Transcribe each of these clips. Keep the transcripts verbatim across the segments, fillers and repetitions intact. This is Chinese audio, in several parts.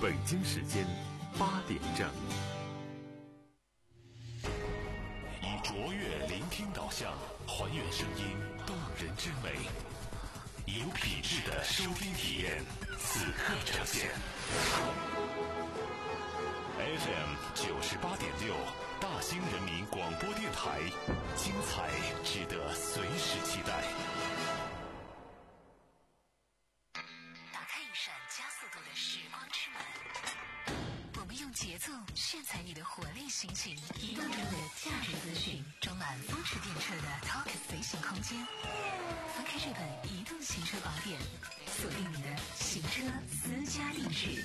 北京时间八点正。以卓越聆听导向，还原声音动人之美，有品质的收听体验，此刻呈现。F M 九十八点六，大兴人民广播电台，精彩值得随时期待。 打开一扇加速度的时光之门，我们用节奏炫彩你的活力心情，移动中的价值资讯，装满风驰电掣的 Talk 随行空间。翻开这本移动行车宝典，锁定你的行车私家地址。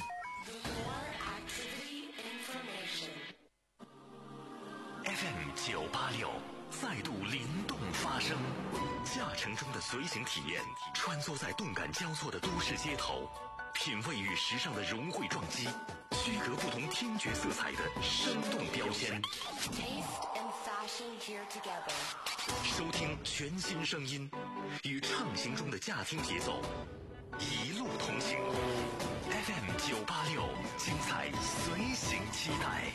F M 九八六再度灵动发声，驾乘中的随行体验，穿梭在动感交错的都市街头，品味与时尚的融汇撞击，区隔不同听觉色彩的生动标签。收听全新声音，与畅行中的驾听节奏，一路同行。F M 九八六，精彩随行期待。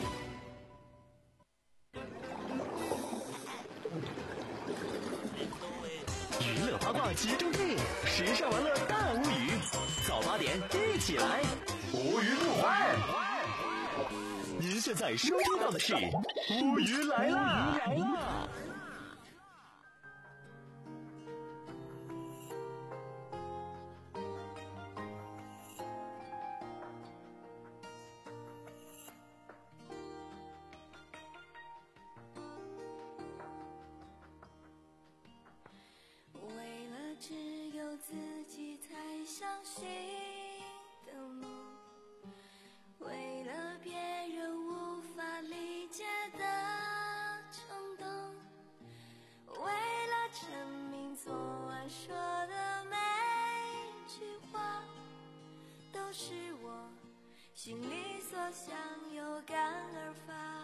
娱乐八卦集中地，时尚玩乐大无语。早八点一起来，无语不欢。您现在收听到的是无语来啦！来啦！ 为了只有自己才相信的梦，为了别人无法理解的冲动，为了证明昨晚说的每句话都是我心里所想，有感而发，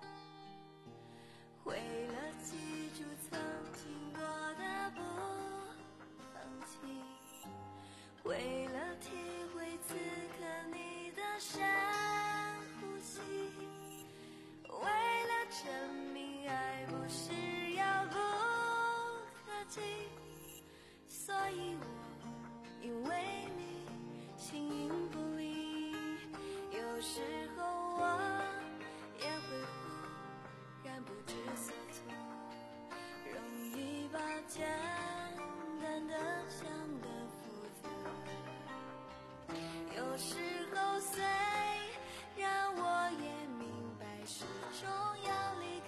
为了记住曾经过的不放弃，为了体会此刻你的深呼吸，为了证明爱不是遥不可及，所以我因为你形影不离，有时候我也会忽然不知所措，容易把简单的想得复杂，有时候虽然我也明白始终要离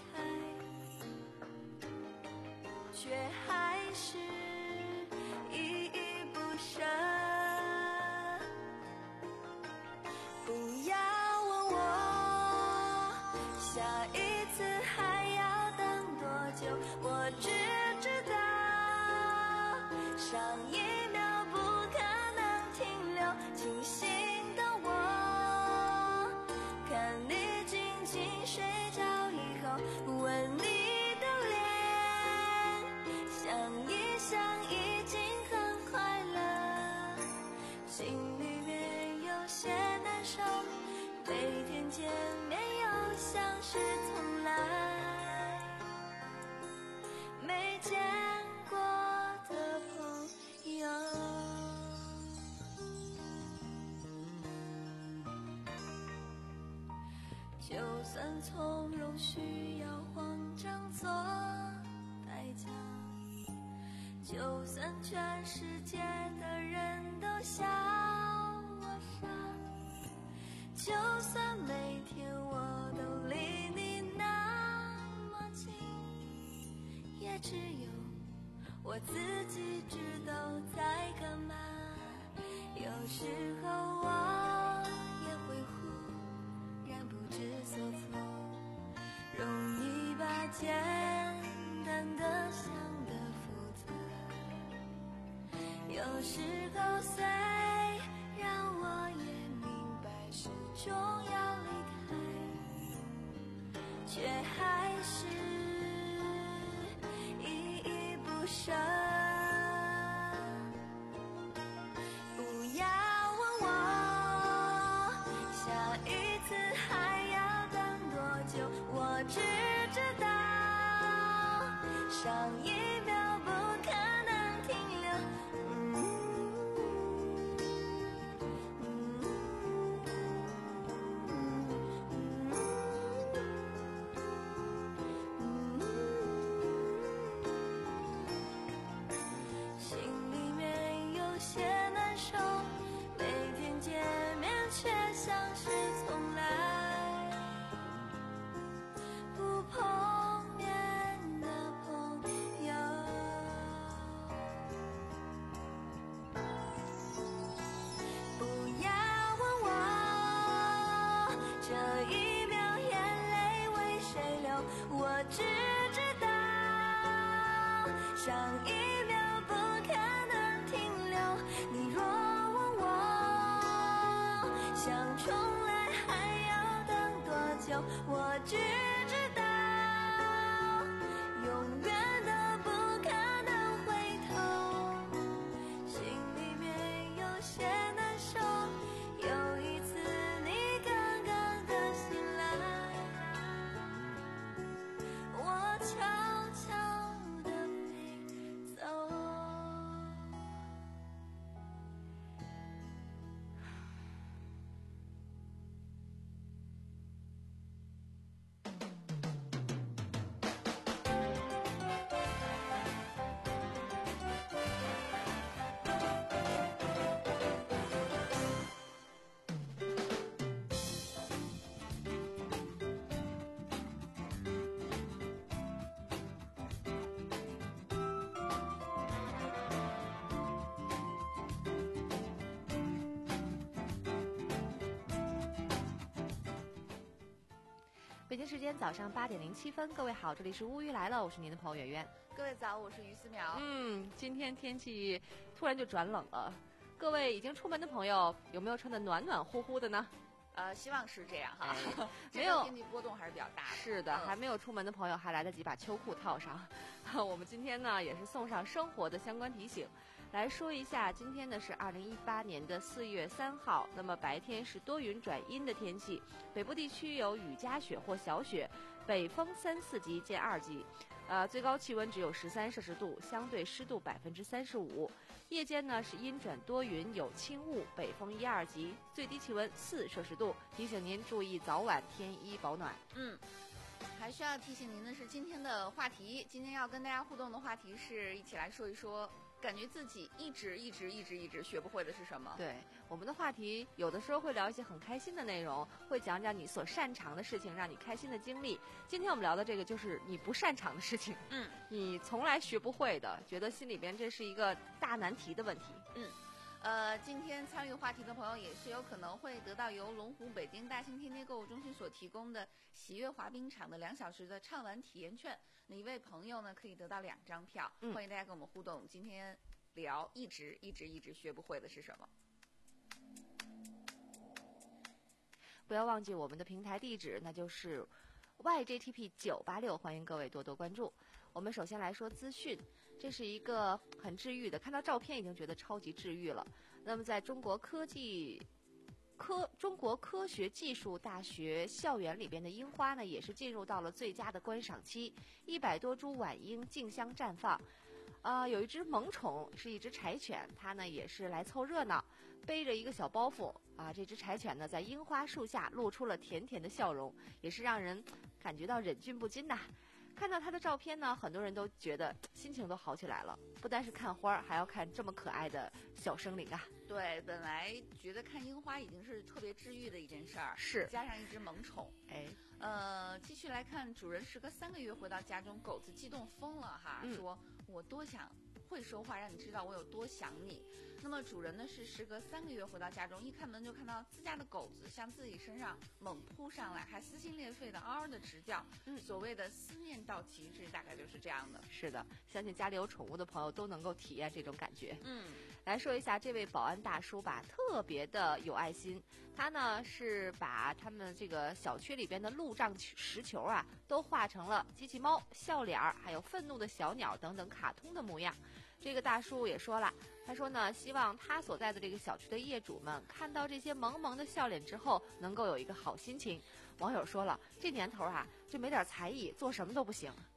开，却还是依依不舍。不要问我下一次还要等多久，我只知道上一秒不可能停留，清醒的我看你静静睡着以后，吻你的脸，想一想已经很快乐，心里面有些难受，每天见面又像是从来没见过的朋友。就算从容需要慌张做代价，就算全世界的人都笑我傻，就算每天我都离你那么近，也只有我自己知道在干嘛。有时候我也会忽然不知所措，容易把简单的想得复杂，有时候虽然我也明白始终要离开，却还是依依不舍。不要问我上一秒不可能停留。嗯心里面有些难受，每天见面却像是从来不碰面的朋友。不要问我这一秒眼泪为谁流，我只知道上一秒不可能停留。你若问我想重来还要等多久，我只知道永远都不可能回头。心里面有些难受，有一次你刚刚的醒来，我悄悄地飞走。 北京时间早上八点零七分，各位好，这里是乌鱼来了，我是您的朋友圆圆。 各位早，我是于思苗。 嗯，今天天气突然就转冷了，各位已经出门的朋友有没有穿得暖暖乎乎的呢？ 呃，希望是这样哈， 哎、 没有天气波动还是比较大的。 是的、 嗯， 还没有出门的朋友还来得及把秋裤套上。我们今天呢也是送上生活的相关提醒，来说一下，今天呢是二零一八年的四月三号，那么白天是多云转阴的天气，北部地区有雨夹雪或小雪，北风三四级见二级。呃，最高气温只有十三摄氏度，相对湿度百分之三十五。夜间呢是阴转多云，有轻雾，北风一二级，最低气温四摄氏度。提醒您注意早晚添衣保暖。 嗯，还需要提醒您的是今天的话题，今天要跟大家互动的话题是一起来说一说，感觉自己一直一直一直一直学不会的是什么？ 对，我们的话题有的时候会聊一些很开心的内容，会讲讲你所擅长的事情，让你开心的经历。今天我们聊的这个就是你不擅长的事情， 嗯， 你从来学不会的，觉得心里边这是一个大难题的问题。 嗯。呃，今天参与话题的朋友也是有可能会得到由龙湖北京大兴天天购物中心所提供的喜悦滑冰场的两小时的畅玩体验券。那一位朋友呢可以得到两张票， 嗯、 欢迎大家跟我们互动。今天聊一直一直一直学不会的是什么？ 不要忘记我们的平台地址，那就是 Y J T P 九八六，欢迎各位多多关注。我们首先来说资讯，这是一个很治愈的，看到照片已经觉得超级治愈了。那么在中国科技科中国科学技术大学校园里边的樱花呢，也是进入到了最佳的观赏期，一百多株晚樱竞相绽放。呃，有一只萌宠是一只柴犬，它呢也是来凑热闹，背着一个小包袱啊。这只柴犬呢在樱花树下露出了甜甜的笑容，也是让人感觉到忍俊不禁呐。看到它的照片呢，很多人都觉得心情都好起来了。不单是看花，还要看这么可爱的小生灵啊。 对，本来觉得看樱花已经是特别治愈的一件事儿， 是加上一只萌宠， 哎， 呃，继续来看，主人时隔三个月回到家中，狗子激动疯了哈， 嗯、 说我多想会说话，让你知道我有多想你。那么主人呢是时隔三个月回到家中，一开门就看到自家的狗子向自己身上猛扑上来，还撕心裂肺的嗷嗷的直叫。 嗯， 所谓的思念到极致，大概就是这样的。 是的，相信家里有宠物的朋友都能够体验这种感觉。 嗯， 来说一下这位保安大叔吧，特别的有爱心。他呢是把他们这个小区里边的路障石球啊，都画成了机器猫、笑脸儿，还有愤怒的小鸟等等卡通的模样。这个大叔也说了，他说呢，希望他所在的这个小区的业主们看到这些萌萌的笑脸之后，能够有一个好心情。网友说了，这年头啊，就没点才艺，做什么都不行。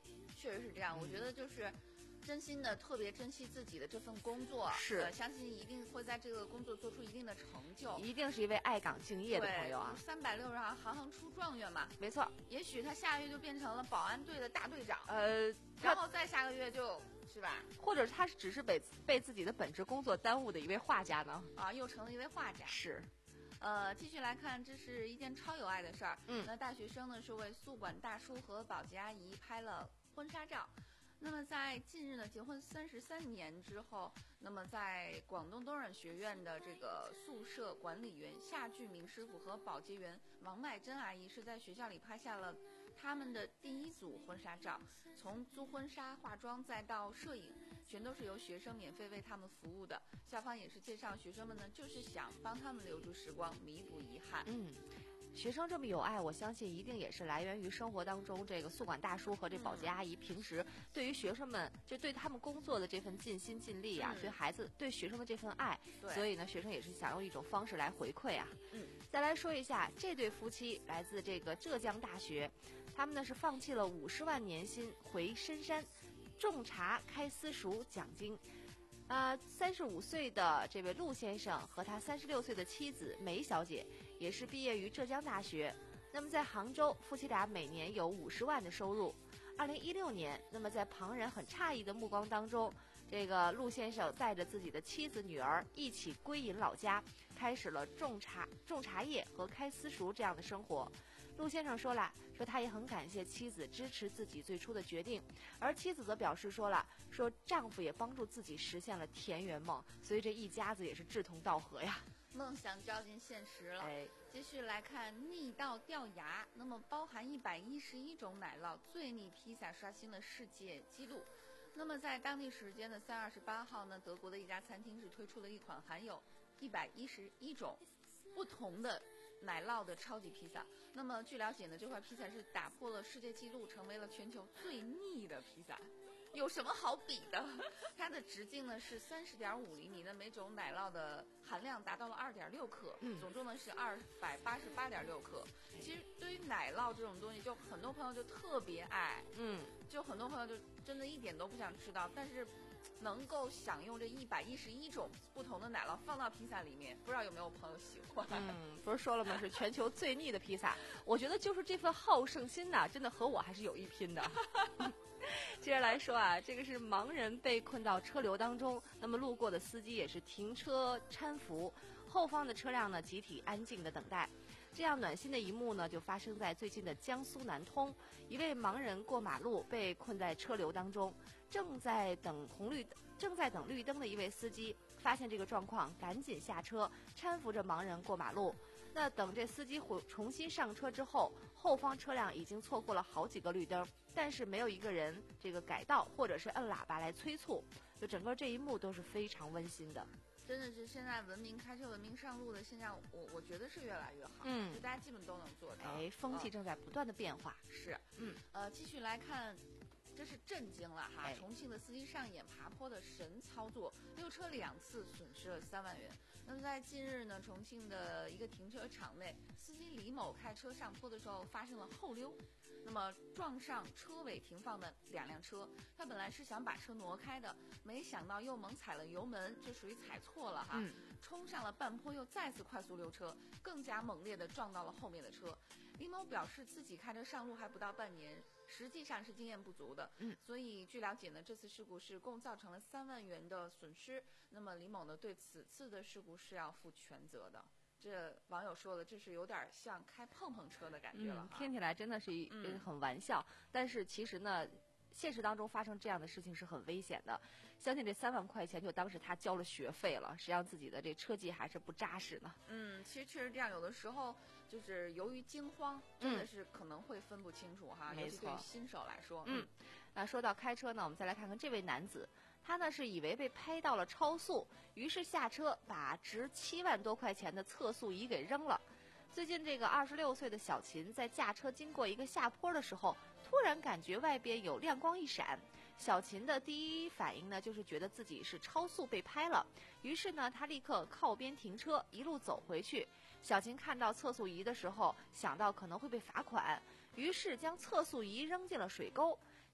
确实是这样。我觉得就是真心的特别珍惜自己的这份工作， 是、 呃、相信一定会在这个工作做出一定的成就， 一定是一位爱岗敬业的朋友啊。 三百六十行，行行出状元嘛。 没错， 也许他下个月就变成了保安队的大队长， 呃， 然后再下个月就。是吧？ 或者他只是被被自己的本职工作耽误的一位画家呢？ 啊，又成了一位画家。 是， 呃，继续来看，这是一件超有爱的事儿。 嗯， 那大学生呢是为宿管大叔和保洁阿姨拍了婚纱照。那么在近日呢，结婚三十三年之后，那么在广东东软学院的这个宿舍管理员夏俊明师傅和保洁员王麦珍阿姨是在学校里拍下了他们的第一组婚纱照，从租婚纱、化妆再到摄影，全都是由学生免费为他们服务的。校方也是介绍，学生们呢就是想帮他们留住时光，弥补遗憾。 嗯。学生这么有爱，我相信一定也是来源于生活当中这个宿管大叔和这保洁阿姨平时对于学生们就对他们工作的这份尽心尽力啊， 嗯、 对孩子对学生的这份爱，所以呢，学生也是想用一种方式来回馈啊。 嗯， 再来说一下这对夫妻来自这个浙江大学，他们呢是放弃了五十万年薪回深山种茶开私塾讲经。啊，三十五岁的这位陆先生和他三十六岁的妻子梅小姐也是毕业于浙江大学。那么在杭州，夫妻俩每年有五十万的收入。二零一六年，那么在旁人很诧异的目光当中，这个陆先生带着自己的妻子、女儿一起归隐老家，开始了种茶、种茶叶和开私塾这样的生活。陆先生说了，说他也很感谢妻子支持自己最初的决定，而妻子则表示说了，说丈夫也帮助自己实现了田园梦，所以这一家子也是志同道合呀。 梦想照进现实了。 哎， 继续来看腻到掉牙，那么包含一百一十一种奶酪最腻披萨刷新了世界纪录。那么在当地时间的三月二十八号呢，德国的一家餐厅是推出了一款含有一百一十一种不同的奶酪的超级披萨。那么据了解呢，这块披萨是打破了世界纪录，成为了全球最腻的披萨。有什么好比的？它的直径呢是三十点五厘米，那每种奶酪的含量达到了二点六克， 嗯， 总重呢是二百八十八点六克。其实对于奶酪这种东西，就很多朋友就特别爱， 嗯， 就很多朋友就真的一点都不想吃到，但是能够享用这一百一十一种不同的奶酪放到披萨里面，不知道有没有朋友喜欢？ 嗯，不是说了吗？是全球最腻的披萨。我觉得就是这份好胜心呐、啊，真的和我还是有一拼的。接着来说啊，这个是盲人被困到车流当中，那么路过的司机也是停车搀扶，后方的车辆呢集体安静的等待。这样暖心的一幕呢，就发生在最近的江苏南通，一位盲人过马路被困在车流当中，正在等红绿正在等绿灯的一位司机发现这个状况，赶紧下车搀扶着盲人过马路。那等这司机回重新上车之后，后方车辆已经错过了好几个绿灯，但是没有一个人这个改道或者是摁喇叭来催促，就整个这一幕都是非常温馨的。 真的是现在文明开车、文明上路的现象，我我觉得是越来越好， 嗯， 就大家基本都能做到。 哎，风气正在不断的变化。 嗯、是， 嗯， 呃，继续来看。这是震惊了哈！ 哎、 重庆的司机上演爬坡的神操作，溜车两次损失了三万元。那么在近日呢，重庆的一个停车场内，司机李某开车上坡的时候发生了后溜，那么撞上车尾停放的两辆车。他本来是想把车挪开的，没想到又猛踩了油门，这属于踩错了哈， 嗯、 冲上了半坡，又再次快速溜车，更加猛烈地撞到了后面的车。李某表示自己开车上路还不到半年。实际上是经验不足的， 嗯， 所以据了解呢，这次事故是共造成了三万元的损失。那么李某呢，对此次的事故是要负全责的。这网友说的，这是有点像开碰碰车的感觉了、 嗯、听起来真的是一、嗯、很玩笑，但是其实呢，现实当中发生这样的事情是很危险的。相信这三万块钱就当是他交了学费了，实际上自己的这车技还是不扎实呢。 嗯，其实确实这样，有的时候就是由于惊慌，真的是可能会分不清楚哈， 嗯、 尤其对于新手来说。 嗯，那说到开车呢，我们再来看看这位男子，他呢是以为被拍到了超速，于是下车把值七万多块钱的测速仪给扔了。最近这个二十六岁的小秦在驾车经过一个下坡的时候，突然感觉外边有亮光一闪。小秦的第一反应呢，就是觉得自己是超速被拍了，于是呢，他立刻靠边停车，一路走回去。小秦看到测速仪的时候，想到可能会被罚款，于是将测速仪扔进了水沟。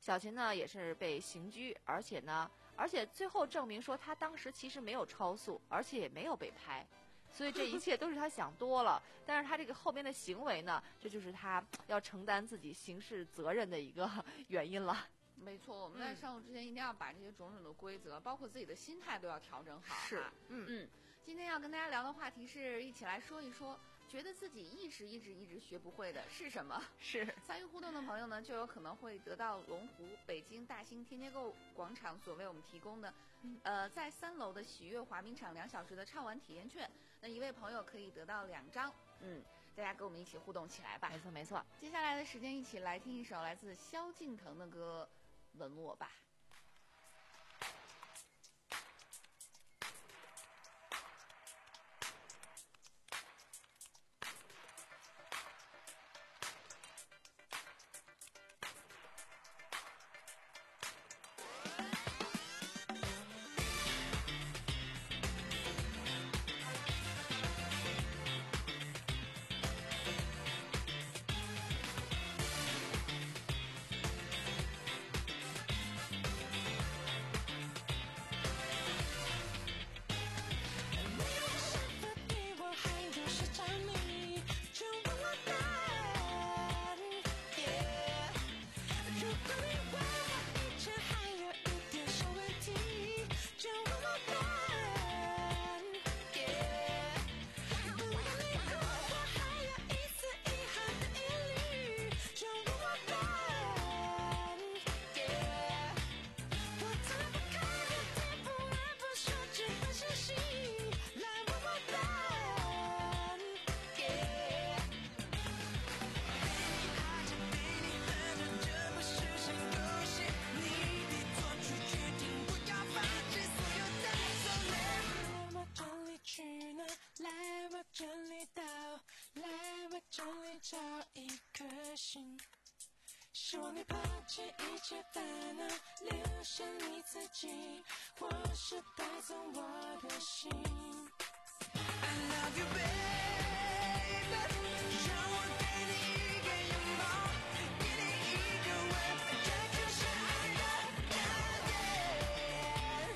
小琴呢也是被刑拘，而且呢，而且最后证明说他当时其实没有超速，而且也没有被拍，所以这一切都是他想多了。但是他这个后面的行为呢，这就是他要承担自己刑事责任的一个原因了。 没错，我们在上路之前一定要把这些种种的规则，包括自己的心态都要调整好。 是， 嗯嗯。今天要跟大家聊的话题是一起来说一说，觉得自己一直一直一直学不会的是什么？ 是参与互动的朋友呢，就有可能会得到龙湖北京大兴天街购广场所为我们提供的，嗯、呃，在三楼的喜悦滑冰场两小时的畅玩体验券。那一位朋友可以得到两张，嗯，大家跟我们一起互动起来吧。 没错没错。 接下来的时间，一起来听一首来自萧敬腾的歌《吻我吧》。 找一颗心，希望你抛弃一切烦恼，留下你自己，或是带走我的心。I love you, baby， 让我给你一个拥抱，给你一个吻，这就是爱的真谛。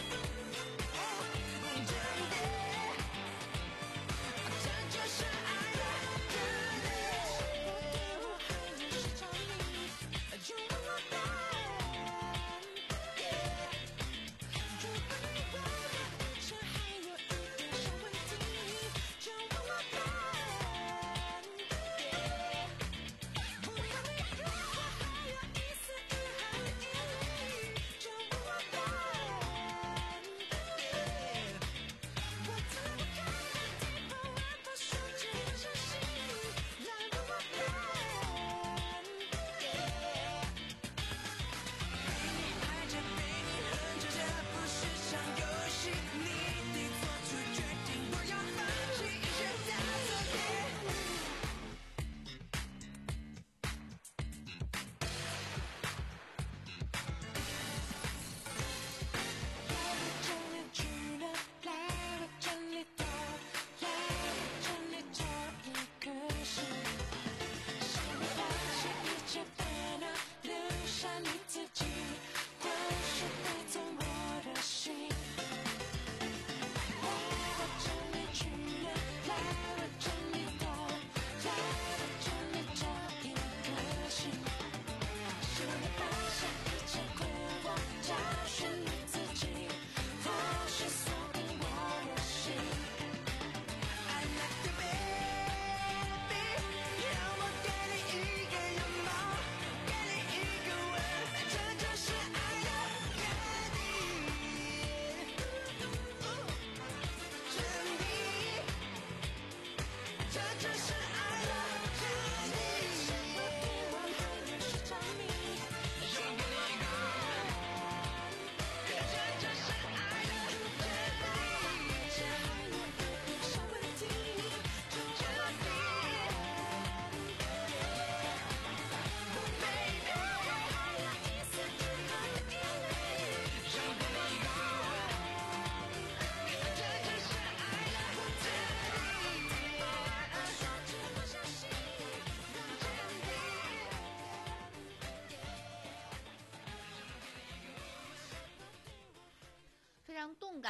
真谛，这就是爱的。如果你问我以前还有一点小问题，就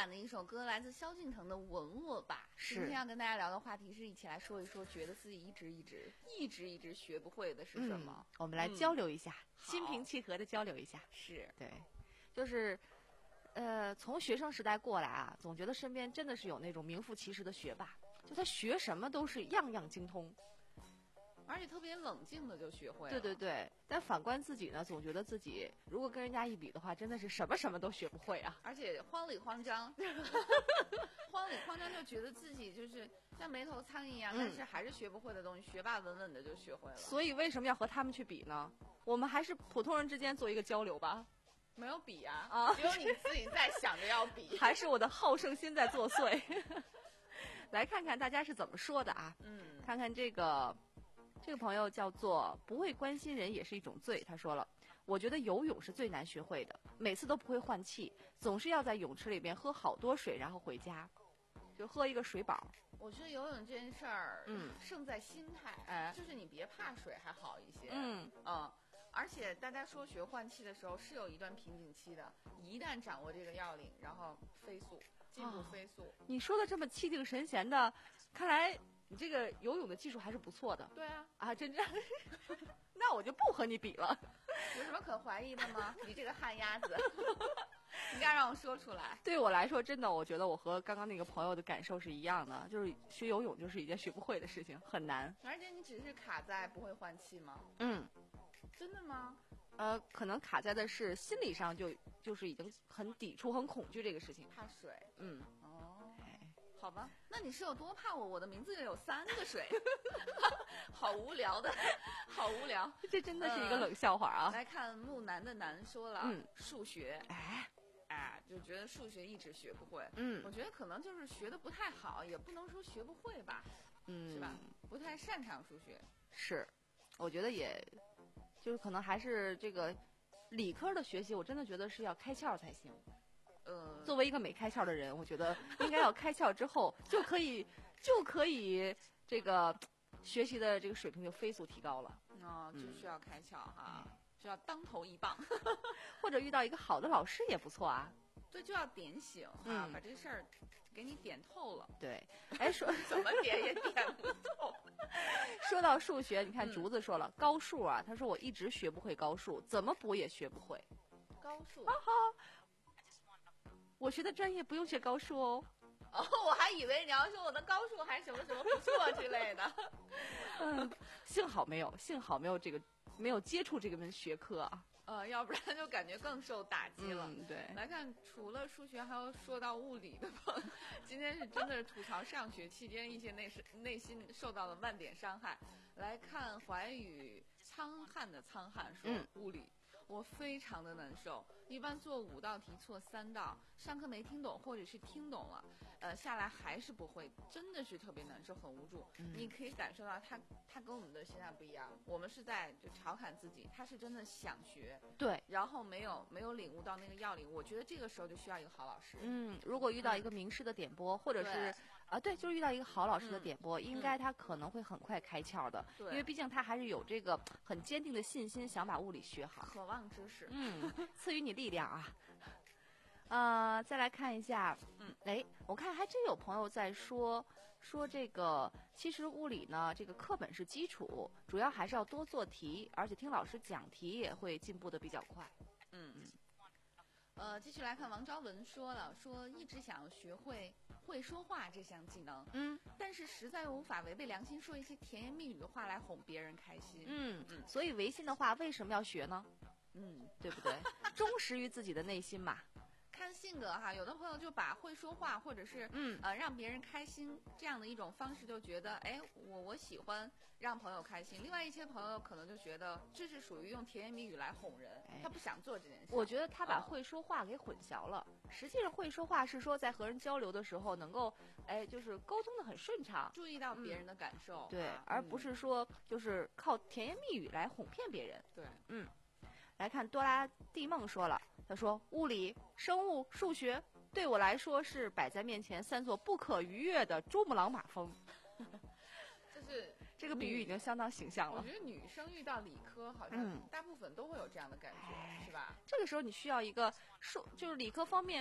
感的一首歌，来自萧敬腾的《吻我吧》。 是今天要跟大家聊的话题是一起来说一说，觉得自己一直一直一直一直学不会的是什么？ 嗯、我们来交流一下，嗯、心平气和的交流一下。 是对，就是。呃，从学生时代过来啊，总觉得身边真的是有那种名副其实的学霸，就他学什么都是样样精通， 而且特别冷静的就学会了。 对对对，但反观自己呢，总觉得自己如果跟人家一比的话，真的是什么什么都学不会啊， 而且慌里慌张，慌里慌张就觉得自己就是像没头苍蝇一样，嗯、但是还是学不会的东西，学霸稳稳的就学会了。 所以为什么要和他们去比呢？我们还是普通人之间做一个交流吧。 没有比啊，啊只有你自己在想着要比， 还是我的好胜心在作祟。来看看大家是怎么说的啊？ 嗯， 看看这个这个朋友叫做不会关心人也是一种罪。他说了，我觉得游泳是最难学会的，每次都不会换气，总是要在泳池里边喝好多水，然后回家，就喝一个水饱。 我觉得游泳这件事儿， 嗯， 胜在心态， 哎， 就是你别怕水还好一些， 嗯嗯。而且大家说学换气的时候是有一段瓶颈期的，一旦掌握这个要领，然后飞速进步飞速、哦。 你说的这么气定神闲的，看来你这个游泳的技术还是不错的。 对啊， 啊，真的，那我就不和你比了。 有什么可怀疑的吗？你这个旱鸭子，你该让我说出来。 对我来说，真的，我觉得我和刚刚那个朋友的感受是一样的，就是学游泳就是一件学不会的事情，很难。 而且你只是卡在不会换气吗？ 嗯。 真的吗？ 呃，可能卡在的是心理上就就是已经很抵触、很恐惧这个事情， 怕水。 嗯， 哦，好吧，那你是有多怕我？我的名字里有三个水，好无聊的，好无聊。 这真的是一个冷笑话啊！ 呃、来看木南的南说了， 嗯， 数学， 哎， 哎，就觉得数学一直学不会。 嗯， 我觉得可能就是学的不太好，也不能说学不会吧， 嗯， 是吧？不太擅长数学。 是，我觉得也。就是可能还是这个理科的学习，我真的觉得是要开窍才行。 呃， 作为一个没开窍的人，我觉得应该要开窍之后，就可以就可以这个学习的这个水平就飞速提高了。 哦，就需要开窍哈，嗯、需要当头一棒， 或者遇到一个好的老师也不错啊。 对，就要点醒啊， 嗯、 把这事儿给你点透了。 对，哎，说怎么点也点不透。 说到数学，你看竹子说了、嗯、高数啊，他说我一直学不会高数，怎么补也学不会。 高数啊哈，我学的专业不用学高数哦。 哦，我还以为你要说我的高数还是什么什么不错之类的。 嗯，幸好没有，幸好没有这个没有接触这个门学科啊。 呃，要不然就感觉更受打击了。 嗯，对。 来看，除了数学，还有说到物理的朋友，今天是真的吐槽上学期间一些内内心受到了万点伤害。来看怀宇苍汉的苍汉说， 嗯、 物理我非常的难受，一般做五道题错三道，上课没听懂或者是听懂了，呃，下来还是不会，真的是特别难受，很无助。 嗯、 你可以感受到他他跟我们的心态不一样，我们是在就调侃自己，他是真的想学， 对， 然后没有没有领悟到那个要领，我觉得这个时候就需要一个好老师。 嗯，如果遇到一个名师的点拨，嗯、或者是啊，对，就是遇到一个好老师的点拨，嗯、应该他可能会很快开窍的， 对， 因为毕竟他还是有这个很坚定的信心，想把物理学好， 渴望知识， 嗯，赐予你力量啊。呃，再来看一下， 嗯， 哎，我看还真有朋友在说说这个，其实物理呢，这个课本是基础，主要还是要多做题，而且听老师讲题也会进步的比较快。 嗯嗯。呃，继续来看王昭文说了，说一直想要学会会说话这项技能， 嗯， 但是实在又无法违背良心说一些甜言蜜语的话来哄别人开心。 嗯嗯，所以违心的话为什么要学呢？ 嗯， 对不对？忠实于自己的内心嘛。 看性格哈，有的朋友就把会说话或者是嗯呃让别人开心这样的一种方式就觉得，哎，我我喜欢让朋友开心。另外一些朋友可能就觉得这是属于用甜言蜜语来哄人， 哎、 他不想做这件事。 我觉得他把会说话给混淆了。嗯、实际上会说话是说在和人交流的时候能够，哎，就是沟通的很顺畅， 注意到别人的感受， 嗯、对， 啊、 而不是说就是靠甜言蜜语来哄骗别人。 对， 嗯。来看多拉蒂梦说了，他说物理、生物、数学对我来说是摆在面前三座不可逾越的珠穆朗玛峰。 就是这个比喻已经相当形象了。 我觉得女生遇到理科好像大部分都会有这样的感觉， 嗯、 是吧？ 这个时候你需要一个数，就是理科方面很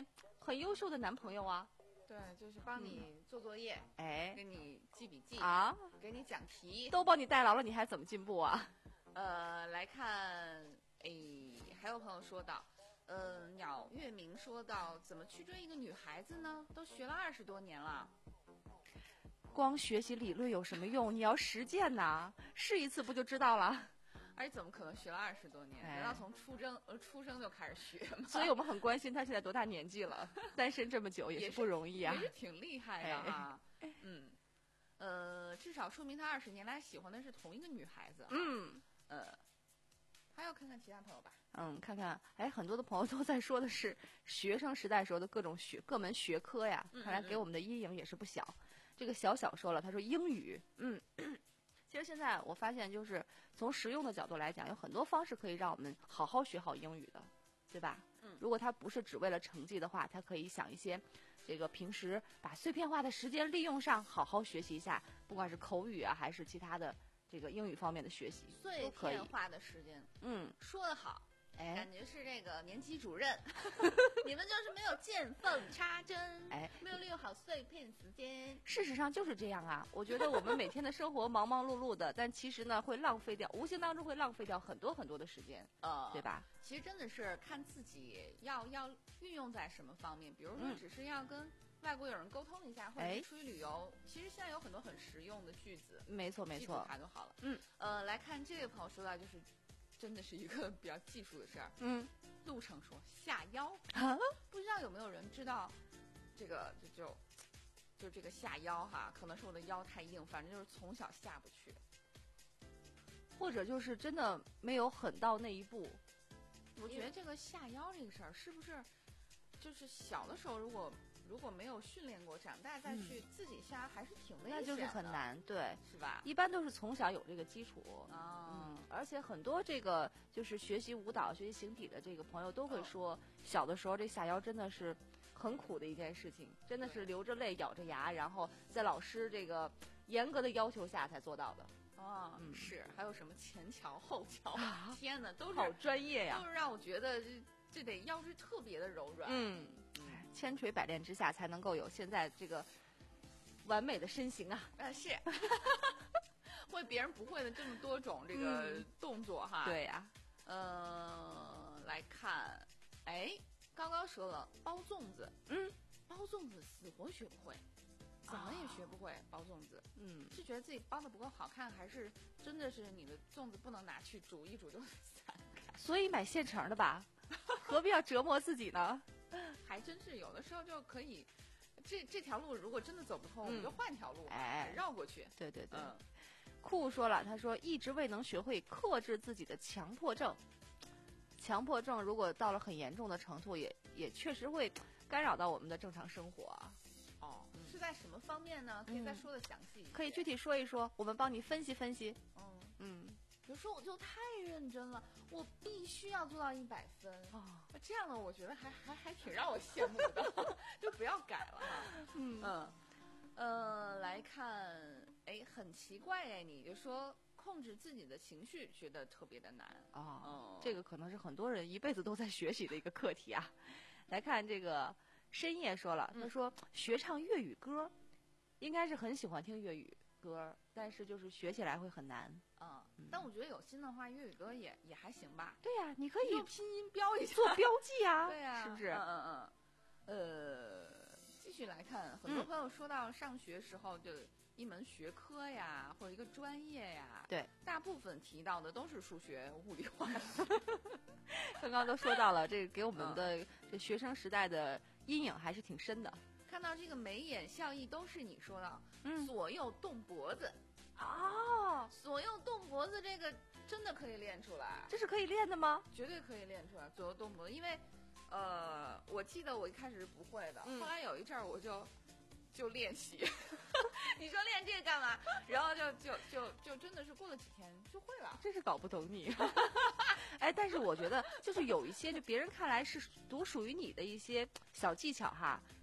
很优秀的男朋友啊。 对，就是帮你做作业， 哎给你记笔记啊， 给你讲题， 都帮你代劳了，你还怎么进步啊？ 呃，来看，哎，还有朋友说到，呃，鸟月明说到，怎么去追一个女孩子呢？都学了二十多年了。 光学习理论有什么用？你要实践呐，试一次不就知道了？ 而且怎么可能学了二十多年？难道从出生呃出生就开始学吗？ 所以我们很关心他现在多大年纪了，单身这么久也是不容易啊， 也是挺厉害的哈。哎、嗯，呃，至少说明他二十年来喜欢的是同一个女孩子。 嗯， 呃，还要看看其他朋友吧。 嗯，看看，哎，很多的朋友都在说的是学生时代时候的各种学各门学科呀， 嗯嗯嗯看来给我们的阴影也是不小。这个小小说了，他说英语，嗯。其实现在我发现，就是从实用的角度来讲，有很多方式可以让我们好好学好英语的，对吧？ 嗯， 如果他不是只为了成绩的话，他可以想一些，这个平时把碎片化的时间利用上，好好学习一下，不管是口语啊，还是其他的这个英语方面的学习， 碎片化的时间， 嗯， 说得好。 哎， 感觉是这个年级主任，你们就是没有见缝插针， 哎， 没有利用好碎片时间。 事实上就是这样啊，我觉得我们每天的生活忙忙碌碌的，但其实呢会浪费掉，无形当中会浪费掉很多很多的时间， 呃， 对吧？ 其实真的是看自己要要运用在什么方面，比如说只是要跟外国友人沟通一下，或者是出去旅游，其实现在有很多很实用的句子， 没错没错， 它就好了。 嗯， 呃，来看这位朋友说到就是。真的是一个比较技术的事儿。 嗯， 陆程说下腰啊， 不知道有没有人知道这个就就就这个下腰哈，可能是我的腰太硬，反正就是从小下不去， 或者就是真的没有狠到那一步。 我觉得这个下腰这个事儿是不是就是小的时候如果如果没有训练过，长大再去自己下还是挺危险的， 那就是很难，对， 是吧？ 一般都是从小有这个基础， 哦、 嗯，而且很多这个就是学习舞蹈、学习形体的这个朋友都会说，小的时候这下腰真的是很苦的一件事情，真的是流着泪、咬着牙，然后在老师这个严格的要求下才做到的。 哦，嗯、是，还有什么前桥、后桥， 啊、 天哪，都是好专业呀， 都是让我觉得这这得腰肢特别的柔软， 嗯。千锤百炼之下，才能够有现在这个完美的身形啊！ 呃，是，会别人不会的这么多种这个动作哈。 嗯、对呀、 啊，呃，来看，哎，刚刚说了包粽子， 嗯， 包粽子死活学不会，怎么也学不会包粽子。 嗯， 是觉得自己包的不够好看，还是真的是你的粽子不能拿去煮一煮就散开？ 所以买现成的吧，何必要折磨自己呢？ 还真是有的时候就可以，这这条路如果真的走不通， 嗯、 我们就换条路， 哎， 绕过去。 对对对。 嗯， 酷说了，他说一直未能学会克制自己的强迫症。强迫症如果到了很严重的程度，也也确实会干扰到我们的正常生活啊。 哦，嗯、是在什么方面呢？可以再说的详细一些、嗯。 可以具体说一说，我们帮你分析分析。 嗯嗯。 比如说，我就太认真了，我必须要做到一百分哦， 这样的我觉得还还还挺让我羡慕的，就不要改了哈。 嗯嗯，呃，来看，哎，很奇怪哎，你就说控制自己的情绪觉得特别的难啊、哦嗯， 这个可能是很多人一辈子都在学习的一个课题啊。来看这个深夜说了，他说、嗯、学唱粤语歌，应该是很喜欢听粤语歌，但是就是学起来会很难。 嗯，但我觉得有心的话，粤语歌也也还行吧。 对呀、啊，你可以用拼音标一下， 做标记啊。 对呀、啊， 是不是？ 嗯嗯嗯。呃，继续来看，很多朋友说到上学时候的一门学科呀，或者一个专业呀， 对， 大部分提到的都是数学、物理、化学。 刚刚都说到了，这个给我们的这学生时代的阴影还是挺深的。 看到这个眉眼笑意都是你说的， 嗯， 左右动脖子。 哦， 左右动脖子这个真的可以练出来， 这是可以练的吗？ 绝对可以练出来，左右动脖子。因为，呃，我记得我一开始是不会的， 嗯、 后来有一阵儿我就就练习。你说练这个干嘛？然后就就就就真的是过了几天就会了。 真是搞不懂你。哎，但是我觉得就是有一些就别人看来是独属于你的一些小技巧哈，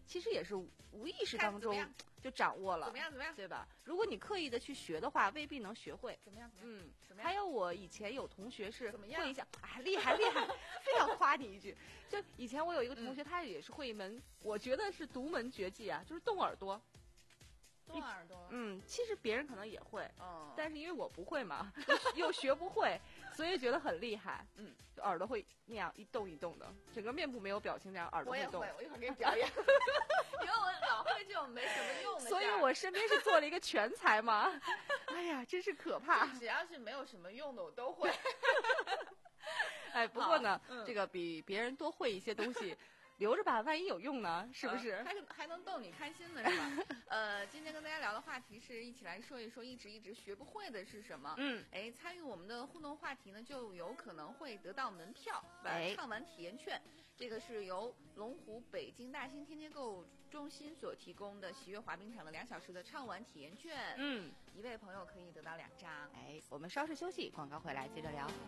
其实也是无意识当中看怎么样就掌握了， 怎么样怎么样？ 对吧？如果你刻意的去学的话，未必能学会。 怎么样？怎么样？ 嗯， 怎么样？ 还有我以前有同学是怎么样会一项，哎，厉害厉害，非要夸你一句。就以前我有一个同学，他也是会一门，我觉得是独门绝技啊，就是动耳朵。 动耳朵。 嗯，其实别人可能也会， 哦， 但是因为我不会嘛，又学不会，所以觉得很厉害。嗯，就耳朵会那样一动一动的，整个面部没有表情，这样耳朵动。 我也会，我一会儿给你表演。因为我老会这种没什么用的， 所以我身边是做了一个全才嘛。哎呀，真是可怕！ 只要是没有什么用的，我都会。 哎，不过呢， 嗯、 这个比别人多会一些东西。留着吧，万一有用呢，是不是？ 呃、还还能逗你开心呢，是吧？呃，今天跟大家聊的话题是一起来说一说一直一直学不会的是什么。 嗯， 哎，参与我们的互动话题呢，就有可能会得到门票， 哎， 畅玩体验券。这个是由龙湖北京大兴天天购物中心所提供的喜悦滑冰场的两小时的畅玩体验券。 嗯， 一位朋友可以得到两张。 哎，我们稍事休息，广告回来接着聊。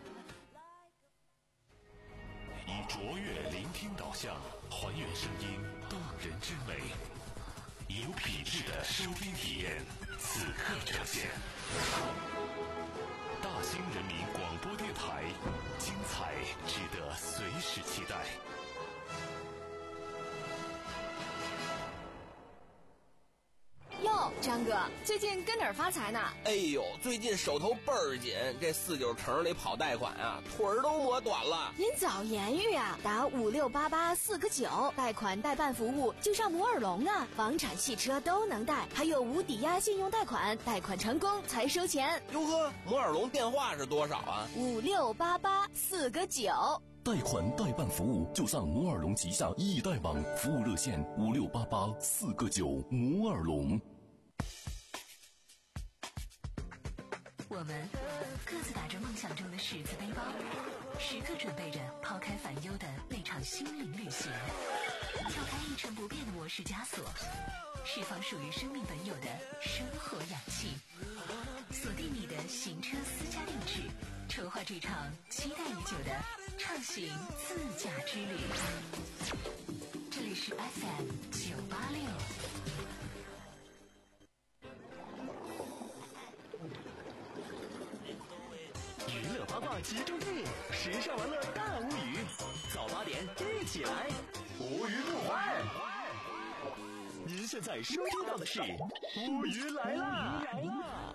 以卓越聆听导向，还原声音动人之美，有品质的收听体验，此刻呈现。大兴人民广播电台，精彩值得随时期待。 哟，张哥，最近跟哪儿发财呢？ 哎呦，最近手头倍儿紧，这四九城里跑贷款啊，腿儿都磨短了。 您早言语啊，打五六八八四个九，贷款代办服务就上摩尔龙啊，房产、汽车都能贷，还有无抵押信用贷款，贷款成功才收钱。 哟呵，摩尔龙电话是多少啊？ 五六八八四个九。 贷款代办服务就上摩尔龙旗下易贷网，服务热线五六八八四个九。摩尔龙。 我们各自打着梦想中的十字背包，时刻准备着抛开烦忧的那场心灵旅行，跳开一成不变的模式枷锁，释放属于生命本有的生活氧气，锁定你的行车私家定制，筹划这场期待已久的畅行自驾之旅。这里是 F M 九八六。 娱乐八卦集中地，时尚玩乐大无语，早八点一起来，无语不坏。您现在收听到的是无语来啦！来啦！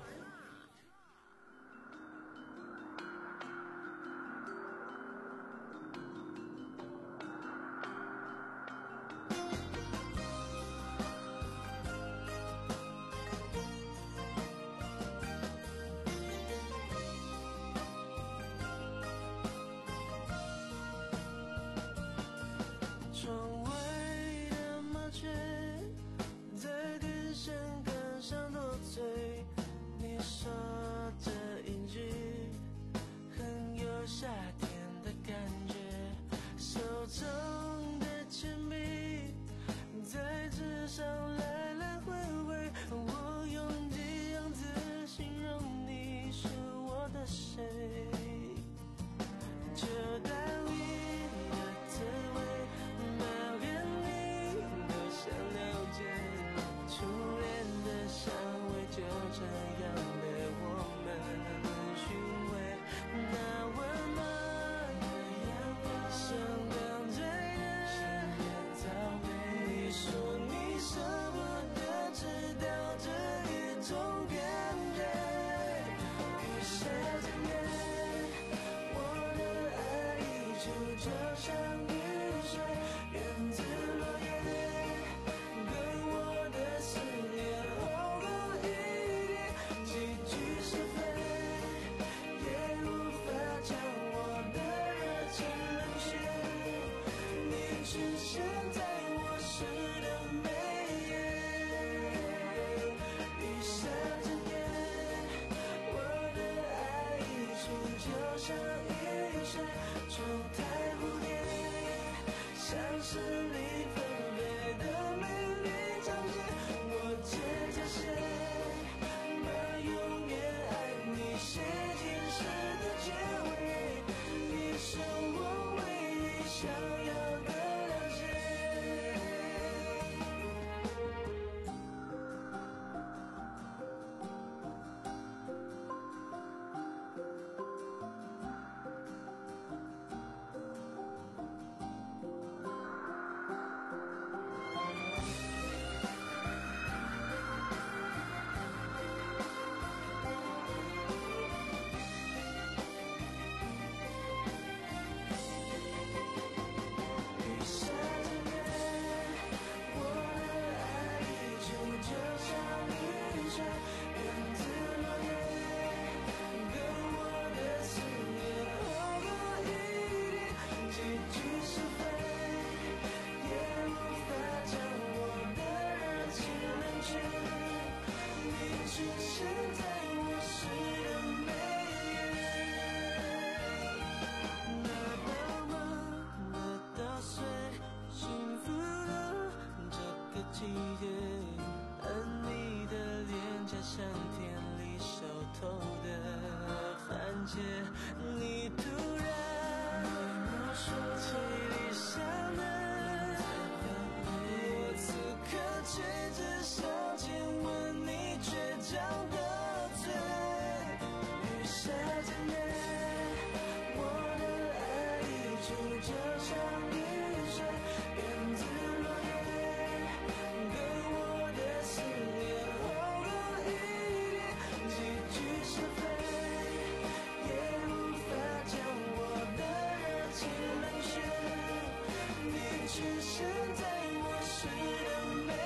瞬间，你突然对我说起理想的，我此刻却只想亲吻你倔强的嘴，雨下渐远，我的爱溢出就像雨水，源自落叶，跟我的思念轰入一点，几句是非也无法将我的热情冷却，你出现在我诗的眉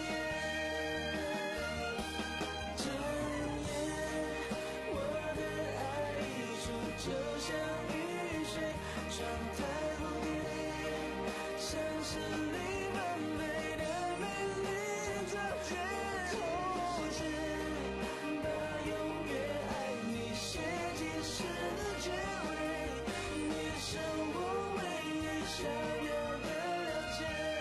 眼，转眼我的爱溢出就像雨水，窗台蝴蝶，像是你完美的美丽照片，同时把永远爱你写进诗的结尾，你是我唯一想要的了解。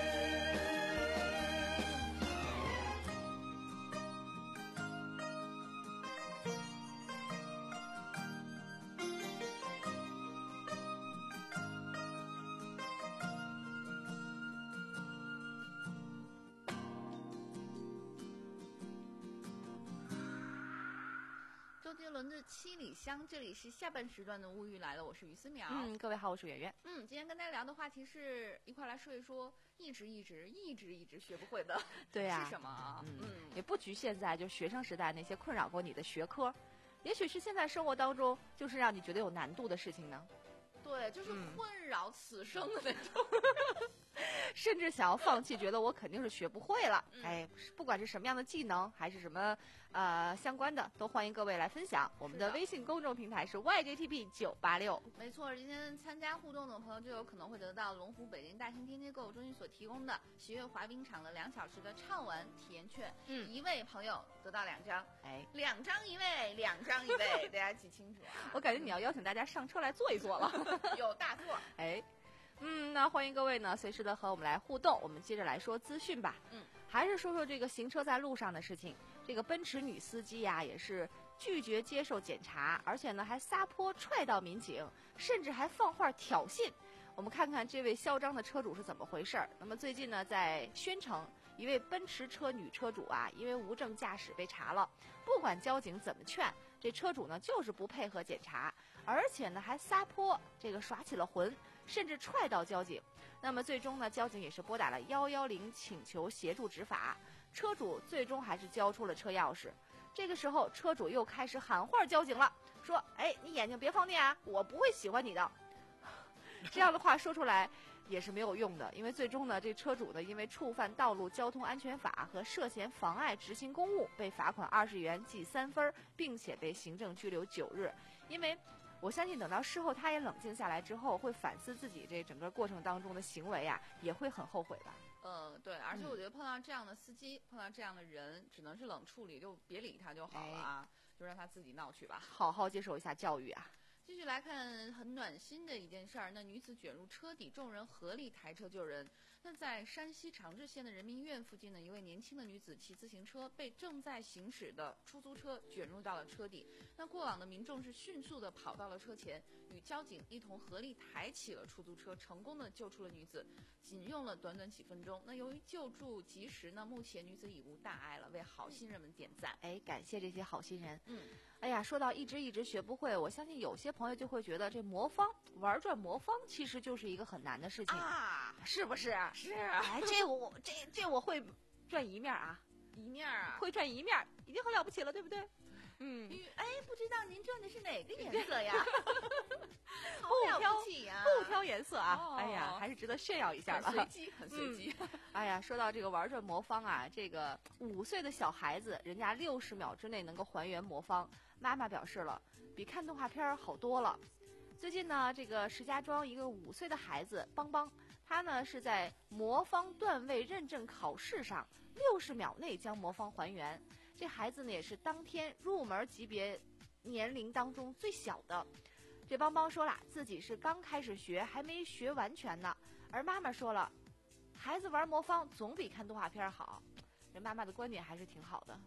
周杰伦的《七里香》，这里是下半时段的物语来了，我是于思淼。 嗯，各位好，我是圆圆。 嗯，今天跟大家聊的话题是一块来说一说一直一直一直一直学不会的， 对呀、 是什么啊？ 嗯，也不局限在就学生时代那些困扰过你的学科，也许是现在生活当中就是让你觉得有难度的事情呢， 对，就是嗯困扰此生的那种。 甚至想要放弃，觉得我肯定是学不会了。 嗯哎，不管是什么样的技能，还是什么呃相关的，都欢迎各位来分享。我们的是的微信公众平台是 Y J T P 九八六。 没错，今天参加互动的朋友就有可能会得到龙湖北京大型天街购物中心所提供的喜悦滑冰场的两小时的畅玩体验券。 嗯一位朋友得到两张， 哎， 两张一位，两张一位，大家记清楚啊！ 我感觉你要邀请大家上车来坐一坐了。 有大座。 哎，嗯，那欢迎各位呢，随时的和我们来互动。我们接着来说资讯吧。 嗯， 还是说说这个行车在路上的事情。这个奔驰女司机呀、也是拒绝接受检查，而且呢还撒泼踹到民警，甚至还放话挑衅。我们看看这位嚣张的车主是怎么回事儿。那么最近呢，在宣城，一位奔驰车女车主啊，因为无证驾驶被查了，不管交警怎么劝，这车主呢就是不配合检查，而且呢还撒泼，这个耍起了浑，甚至踹到交警。那么最终呢，交警也是拨打了幺幺零请求协助执法，车主最终还是交出了车钥匙。这个时候，车主又开始喊话交警了，说：“哎，你眼睛别放电啊，我不会喜欢你的。”这样的话说出来也是没有用的，因为最终呢，这车主呢因为触犯道路交通安全法和涉嫌妨碍执行公务，被罚款二十元，记三分，并且被行政拘留九日。因为我相信等到事后他也冷静下来之后，会反思自己这整个过程当中的行为啊，也会很后悔吧。 呃，对，而且我觉得碰到这样的司机，嗯、碰到这样的人，只能是冷处理，就别理他就好了啊，哎、就让他自己闹去吧， 好好接受一下教育啊。 继续来看很暖心的一件事儿，那女子卷入车底，众人合力抬车救人。那在山西长治县的人民医院附近呢，一位年轻的女子骑自行车被正在行驶的出租车卷入到了车底。那过往的民众是迅速的跑到了车前，与交警一同合力抬起了出租车，成功的救出了女子，仅用了短短几分钟。那由于救助及时呢，目前女子已无大碍了，为好心人们点赞。 哎，感谢这些好心人。 嗯。 哎呀，说到一直一直学不会，我相信有些朋友就会觉得这魔方玩转魔方其实就是一个很难的事情啊， 是不是？ 是。 哎，这我这这我会转一面啊， 一面啊， 会转一面，已经很了不起了，对不对？嗯。 哎，不知道您转的是哪个颜色呀？好不挑不起呀， 不挑颜色啊！ 哦、 哎呀，还是值得炫耀一下的。 很随机，很随机。 嗯、哎呀，说到这个玩转魔方啊，这个五岁的小孩子，人家六十秒之内能够还原魔方。妈妈表示了，比看动画片好多了。最近呢，这个石家庄一个五岁的孩子邦邦，他呢是在魔方段位认证考试上六十秒内将魔方还原。这孩子呢也是当天入门级别年龄当中最小的。这邦邦说了，自己是刚开始学，还没学完全呢。而妈妈说了，孩子玩魔方总比看动画片好。这妈妈的观点还是挺好的。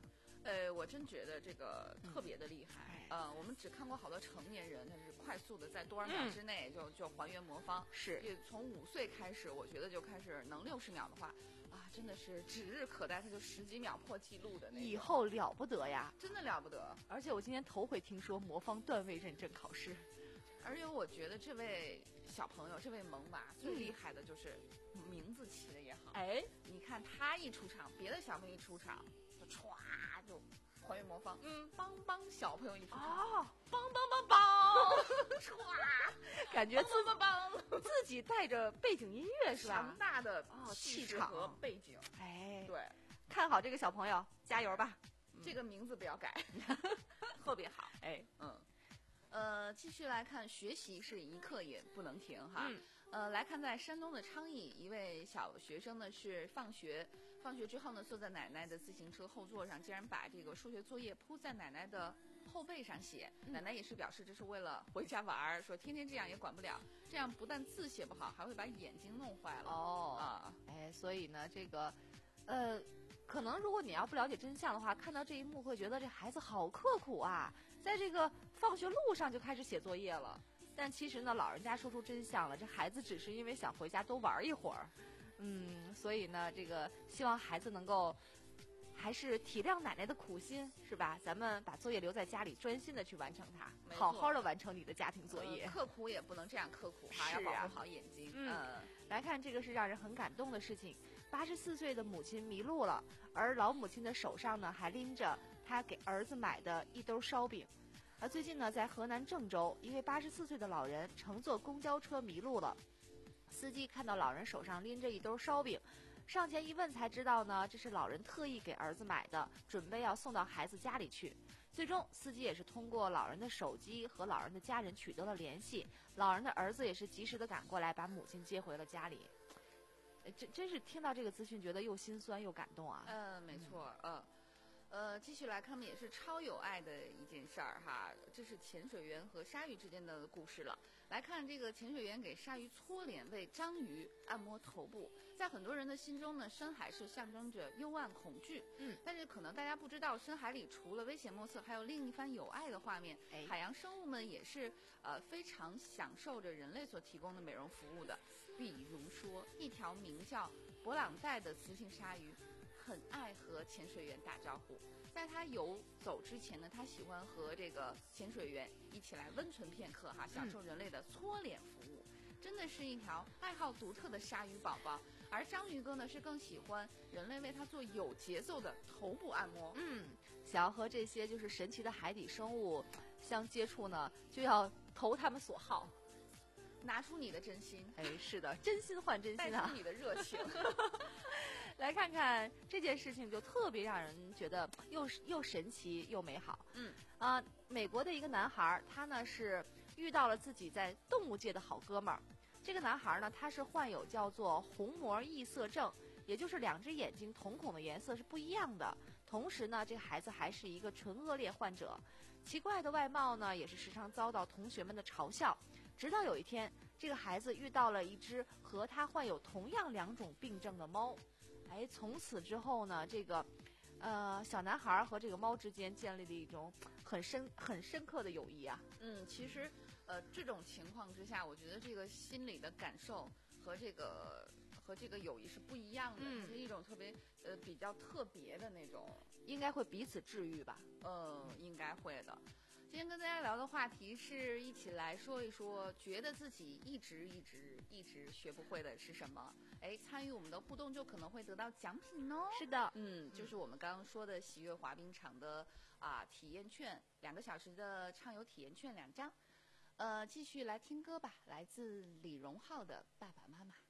呃，我真觉得这个特别的厉害。嗯、呃，我们只看过好多成年人，他是快速的在多少秒之内就、嗯、就还原魔方。 是， 从五岁开始，我觉得就开始能六十秒的话，啊，真的是指日可待，他就十几秒破纪录的那种。 以后了不得呀， 真的了不得。 而且我今天头回听说魔方段位认证考试。 而且我觉得这位小朋友，这位萌娃最厉害的就是名字起的也好。 哎、嗯， 你看他一出场，别的小朋友一出场就歘就还原魔方。嗯，帮帮小朋友一出场， 哦， 帮帮帮帮，歘， 感觉帮帮帮， 自己带着背景音乐是吧？ 强大的哦气场和背景。 哎， 对， 看好这个小朋友，加油吧！ 嗯、这个名字不要改，特别好。 哎， 嗯。呃，继续来看，学习是一刻也不能停哈。 嗯、 呃，来看在山东的昌邑，一位小学生呢是放学，放学之后呢坐在奶奶的自行车后座上，竟然把这个数学作业铺在奶奶的后背上写。嗯、奶奶也是表示这是为了回家玩，说天天这样也管不了，这样不但字写不好，还会把眼睛弄坏了。 哦， 啊， 哎，所以呢，这个，呃。可能如果你要不了解真相的话，看到这一幕会觉得这孩子好刻苦啊，在这个放学路上就开始写作业了。但其实呢，老人家说出真相了，这孩子只是因为想回家多玩一会儿。嗯，所以呢，这个希望孩子能够还是体谅奶奶的苦心，是吧？咱们把作业留在家里，专心的去完成它，好好的完成你的家庭作业。 呃、刻苦也不能这样刻苦哈， 啊、 要保护好眼睛。 嗯，呃、来看这个是让人很感动的事情。八十四岁的母亲迷路了，而老母亲的手上呢还拎着她给儿子买的一兜烧饼。而最近呢，在河南郑州，一位八十四岁的老人乘坐公交车迷路了，司机看到老人手上拎着一兜烧饼，上前一问才知道呢，这是老人特意给儿子买的，准备要送到孩子家里去。最终，司机也是通过老人的手机和老人的家人取得了联系，老人的儿子也是及时的赶过来，把母亲接回了家里。真真是听到这个资讯，觉得又心酸又感动啊！ 嗯，没错，嗯，呃，继续来看呢，也是超有爱的一件事儿哈。这是潜水员和鲨鱼之间的故事了。来看这个潜水员给鲨鱼搓脸，为章鱼按摩头部。在很多人的心中呢，深海是象征着幽暗恐惧。 嗯， 但是可能大家不知道，深海里除了危险莫测，还有另一番有爱的画面。 哎， 海洋生物们也是呃非常享受着人类所提供的美容服务的。比如说，一条名叫勃朗带的雌性鲨鱼，很爱和潜水员打招呼。在它游走之前呢，它喜欢和这个潜水员一起来温存片刻哈，享受人类的搓脸服务。嗯，真的是一条爱好独特的鲨鱼宝宝。而章鱼哥呢，是更喜欢人类为他做有节奏的头部按摩。 嗯，想要和这些就是神奇的海底生物相接触呢，就要投他们所好。 拿出你的真心， 哎，是的，真心换真心啊！ 带出你的热情。 来看看这件事情，就特别让人觉得又又神奇又美好。 嗯啊、呃，美国的一个男孩，他呢是遇到了自己在动物界的好哥们儿。这个男孩呢，他是患有叫做虹膜异色症，也就是两只眼睛瞳孔的颜色是不一样的。同时呢，这个孩子还是一个唇腭裂患者，奇怪的外貌呢，也是时常遭到同学们的嘲笑。直到有一天，这个孩子遇到了一只和他患有同样两种病症的猫，哎，从此之后呢，这个，呃，小男孩和这个猫之间建立了一种很深、很深刻的友谊啊。 嗯，其实，呃，这种情况之下，我觉得这个心理的感受和这个和这个友谊是不一样的， 嗯， 是一种特别呃比较特别的那种， 应该会彼此治愈吧？ 呃，应该会的。今天跟大家聊的话题是一起来说一说，觉得自己一直一直一直学不会的是什么？哎，参与我们的互动就可能会得到奖品哦。 是的， 嗯，就是我们刚刚说的喜悦滑冰场的啊体验券，两个小时的畅游体验券两张。呃，继续来听歌吧，来自李荣浩的《爸爸妈妈》。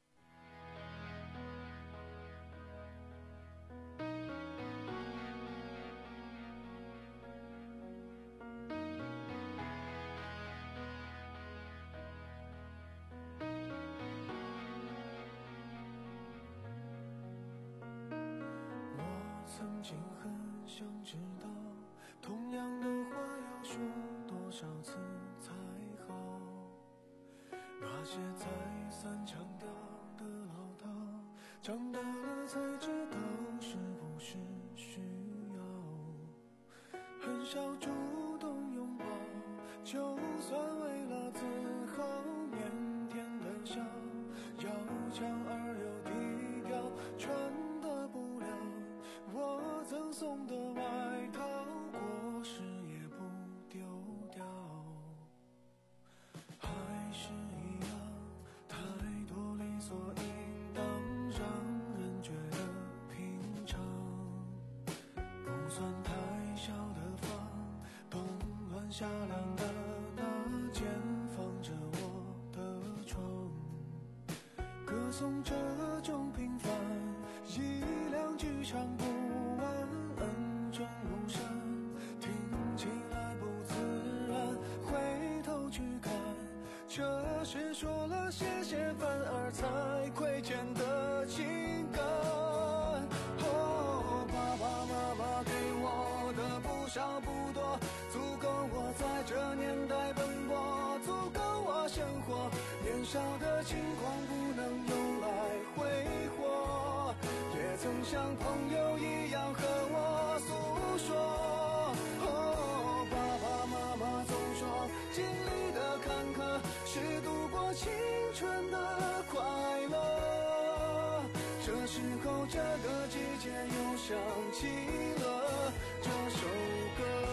曾经很想知道，同样的话要说多少次才好？那些再三强调的唠叨，长大了才知道是不是需要？ 少主动拥抱，就算为了自豪，腼腆的笑，要强而又低调，穿得不了我赠送的外套，过时也不丢掉。还是一样，太多理所应当，让人觉得平常。不算太小的房，冬暖夏凉的那间放着我的床，歌颂这种平凡，一两句唱不完，恩重如山，听起来不自然，回头去看，这是说了谢谢反而才亏欠的情感。哦，爸爸妈妈给我的不少不多，足够我在这年代奔波，足够我生活，年少的轻狂不能用来挥霍，也曾像朋友一样和我诉说。哦，爸爸妈妈总说经历的坎坷是度过青春的快乐，这时候这个季节又想起了这首歌。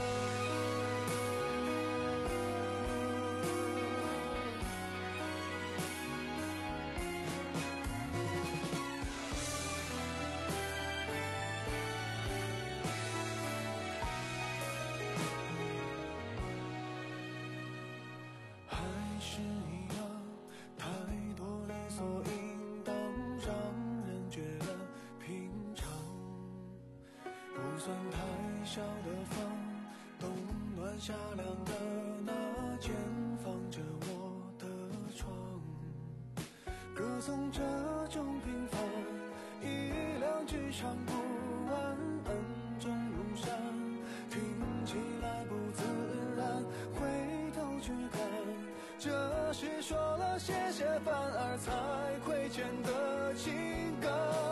还是一样，太多理所应当，让人觉得平常。不算太小的房，冬暖夏凉的那间放着我的床，歌颂这种平凡，一两句唱不完，恩重如山，听起来不自然，回头去看，这是说了谢谢反而才亏欠的情感。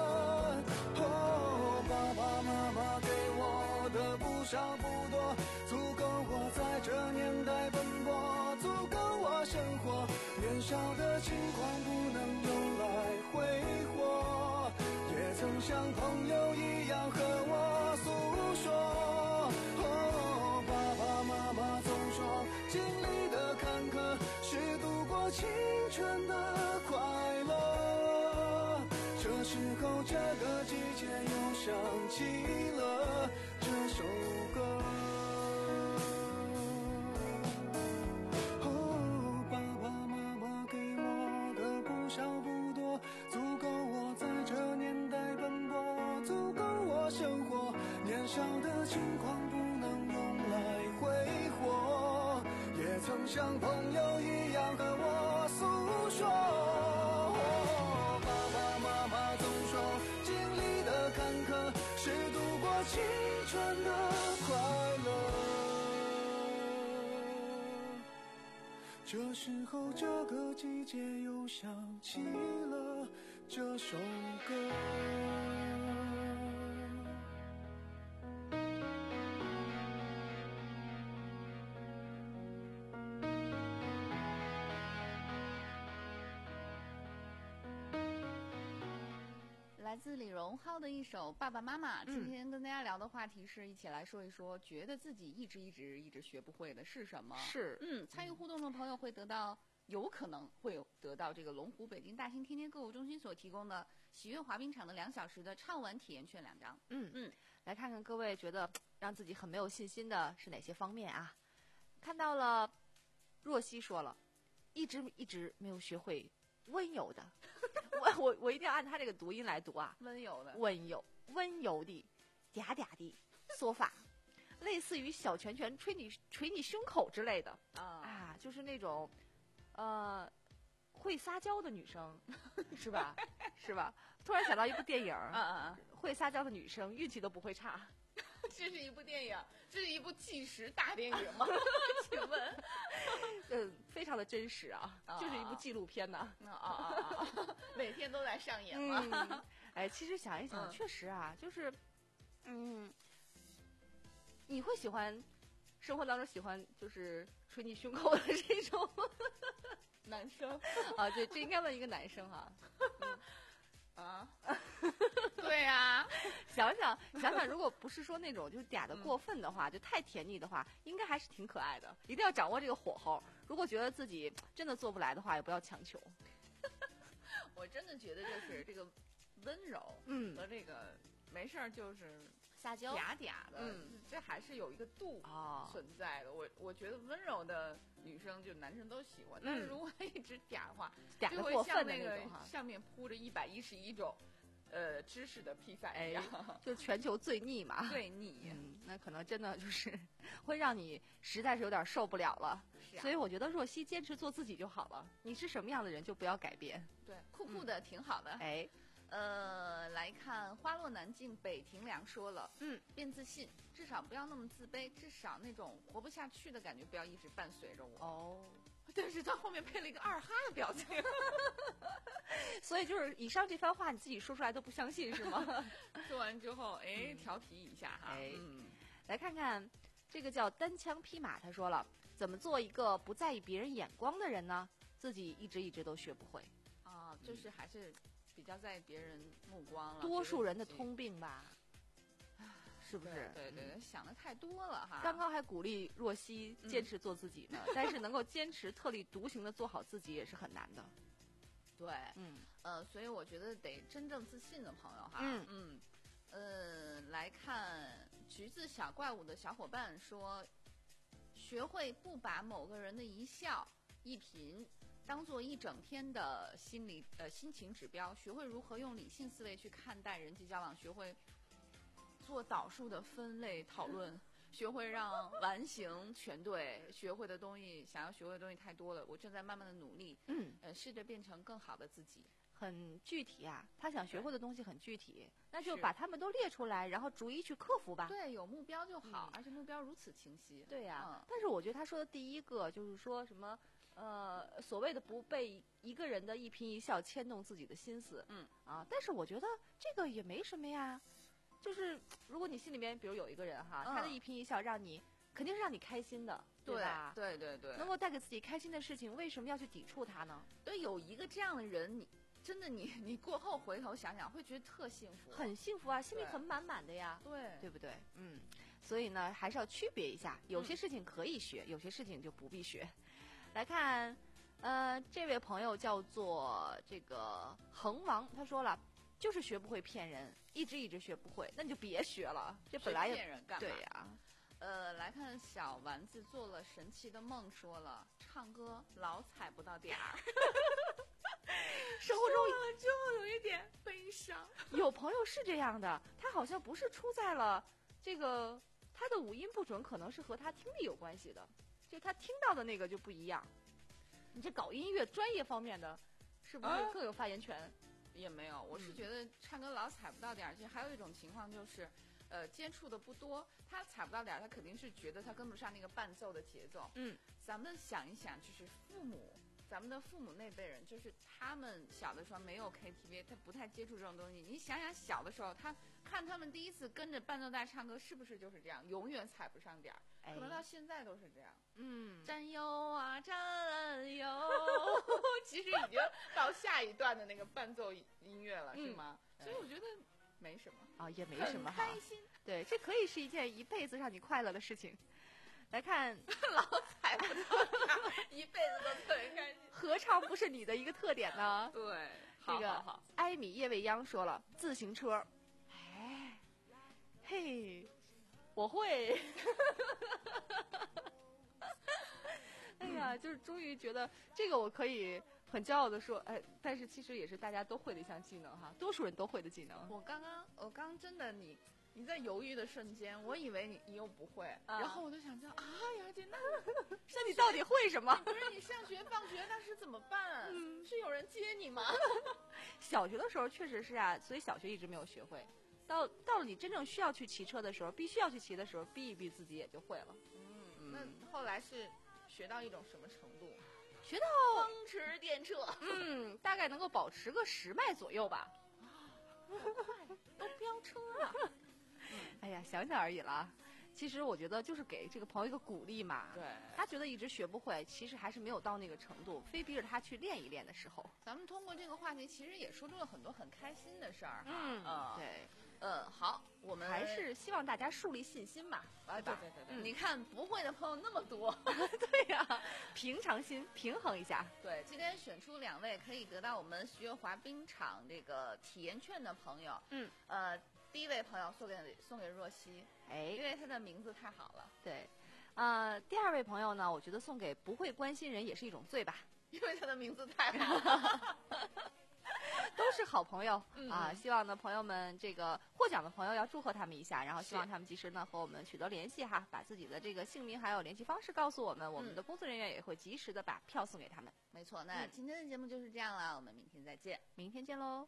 哦，爸爸妈妈给我的不少不多，足够我在这年代奔波，足够我生活，年少的轻狂不能用来挥霍，也曾像朋友一样和我诉说。哦，爸爸妈妈总说经历的坎坷是度过青春的快乐，这时候这个季节又想起了这首歌。哦，爸爸妈妈给我的不少不多，足够我在这年代奔波，足够我生活，年少的轻狂不能用来挥霍，也曾像朋友一样和我诉说。哦，爸爸妈妈总说经历的坎坷是度过青春的快乐，这时候这个季节又想起了这首歌。 来自李荣浩的一首《爸爸妈妈》。今天跟大家聊的话题是一起来说一说，觉得自己一直一直一直学不会的是什么？ 是， 嗯，参与互动的朋友会得到，有可能会有得到这个龙湖北京大兴天天购物中心所提供的喜悦滑冰场的两小时的畅玩体验券两张。 嗯嗯，来看看各位觉得让自己很没有信心的是哪些方面啊？看到了，若曦说了，一直一直没有学会温柔的。我我我一定要按他这个读音来读啊， 温柔的， 温柔温柔的，嗲嗲的说法，类似于小拳拳捶你捶你胸口之类的啊啊，就是那种，呃，会撒娇的女生，是吧？是吧？突然想到一部电影， 啊啊啊， 会撒娇的女生运气都不会差。 这是一部电影，这是一部纪实大电影吗？请问， 嗯，非常的真实啊，啊就是一部纪录片呢。 啊啊啊！每天都在上演吗？ 嗯、哎，其实想一想，嗯、确实啊，就是，嗯，你会喜欢生活当中喜欢就是捶你胸口的这种男生啊？对，这应该问一个男生哈。 嗯啊，对呀、啊， 想想想想，如果不是说那种就是嗲的过分的话，嗯、就太甜腻的话，应该还是挺可爱的。一定要掌握这个火候。如果觉得自己真的做不来的话，也不要强求。 我真的觉得就是这个温柔， 嗯， 和这个没事儿就是撒娇嗲嗲的， 嗯， 这还是有一个度存在的。哦、我我觉得温柔的女生就男生都喜欢，嗯、但是如果一直嗲的话， 嗲的过分的那种哈，上面铺着一百一十一种。呃，知识的披萨一样， 哎、就全球最腻嘛， 最腻、 嗯，那可能真的就是会让你实在是有点受不了了。 是啊、 所以我觉得若曦坚持做自己就好了。你是什么样的人，就不要改变。 对，酷酷的、嗯、挺好的。 哎， 呃，来看花落南境北庭凉说了， 嗯， 变自信，至少不要那么自卑，至少那种活不下去的感觉不要一直伴随着我。 哦。 但是他后面配了一个二哈的表情， 所以就是以上这番话你自己说出来都不相信是吗？ 说完之后，哎，调皮一下哈。 哎，嗯，来看看这个叫单枪匹马，他说了，怎么做一个不在意别人眼光的人呢？自己一直一直都学不会。 啊，就是还是比较在意别人目光了。 多数人的通病吧。是不是？ 对对对，嗯、想的太多了哈。 刚刚还鼓励若曦坚持做自己呢，嗯、但是能够坚持特立独行的做好自己也是很难的。 对， 嗯， 呃，所以我觉得得真正自信的朋友哈， 嗯嗯，呃，来看橘子小怪物的小伙伴说，学会不把某个人的一笑一颦当做一整天的心理呃心情指标，学会如何用理性思维去看待人际交往，学会做导数的分类讨论，学会让完形全对，学会的东西，想要学会的东西太多了，我正在慢慢的努力， 嗯， 呃，试着变成更好的自己。 很具体啊，他想学会的东西很具体，那就把他们都列出来，然后逐一去克服吧。 对，有目标就好， 嗯、 而且目标如此清晰。 对呀、 啊嗯， 但是我觉得他说的第一个就是说什么，呃，所谓的不被一个人的一颦一笑牵动自己的心思， 嗯啊，但是我觉得这个也没什么呀。就是如果你心里面比如有一个人哈， 嗯、 他的一颦一笑让你肯定是让你开心的， 对吧？ 对对对， 能够带给自己开心的事情，为什么要去抵触他呢？ 对，有一个这样的人，你真的你你过后回头想想，会觉得特幸福， 很幸福啊，心里很满满的呀， 对， 对不对？嗯，所以呢，还是要区别一下，有些事情可以学，嗯、有些事情就不必学。来看，呃，这位朋友叫做这个恒王，他说了。就是学不会骗人，一直一直学不会，那你就别学了。这本来也骗人干嘛？ 对呀、啊。 呃，来看小丸子做了神奇的梦，说了唱歌老踩不到点儿， 生活中就有一点悲伤。 有朋友是这样的，他好像不是出在了这个他的五音不准，可能是和他听力有关系的，就他听到的那个就不一样。你这搞音乐专业方面的，是不是更有发言权？啊也没有，我是觉得唱歌老踩不到点儿。其实还有一种情况就是，呃，接触的不多，他踩不到点儿，他肯定是觉得他跟不上那个伴奏的节奏。 嗯， 咱们想一想，就是父母，咱们的父母那辈人，就是他们小的时候没有 K T V， 他不太接触这种东西。你想想小的时候，他看他们第一次跟着伴奏带唱歌，是不是就是这样，永远踩不上点儿？ 哎、 可能到现在都是这样。 嗯， 战友啊战友，其实已经到下一段的那个伴奏音乐了，嗯、是吗？所以我觉得没什么啊，也没什么哈，开心。 对，这可以是一件一辈子让你快乐的事情。来看， 老踩不到，一辈子都特别开心， 何尝不是你的一个特点呢？ 对， 这个好好好艾米叶未央说了，自行车，哎，嘿，我会。哎呀，就是终于觉得这个我可以很骄傲的说，哎，但是其实也是大家都会的一项技能哈，多数人都会的技能。 我刚刚，我刚真的你。你在犹豫的瞬间，我以为你你又不会，啊、然后我就想着啊，雅姐，那那你到底会什么？ 不是你上学放学那是怎么办？嗯、是有人接你吗？ 小学的时候确实是啊，所以小学一直没有学会。到到了你真正需要去骑车的时候，必须要去骑的时候，逼一逼自己也就会了。 嗯，那后来是学到一种什么程度？ 学到风驰电掣， 嗯，大概能够保持个十迈左右吧。 啊，好快，都飙车了。 哎呀，想想而已了。 其实我觉得就是给这个朋友一个鼓励嘛。 对， 他觉得一直学不会，其实还是没有到那个程度，非逼着他去练一练的时候。 咱们通过这个话题，其实也说出了很多很开心的事儿。 嗯， 呃、 对。 嗯，好，我们还是希望大家树立信心吧。 啊，对对对对，嗯、你看不会的朋友那么多， 对呀、啊，平常心，平衡一下。 对，今天选出两位可以得到我们喜悦滑冰场这个体验券的朋友。 嗯， 呃，第一位朋友送给送给若曦， 哎， 因为他的名字太好了。 对，呃，第二位朋友呢，我觉得送给不会关心人也是一种罪吧， 因为他的名字太好了。 都是好朋友、 嗯、 啊！希望呢，朋友们这个获奖的朋友要祝贺他们一下，然后希望他们及时呢和我们取得联系哈，把自己的这个姓名还有联系方式告诉我们，我们的工作人员也会及时的把票送给他们。 没错，那今天的节目就是这样了，我们明天再见， 明天见喽。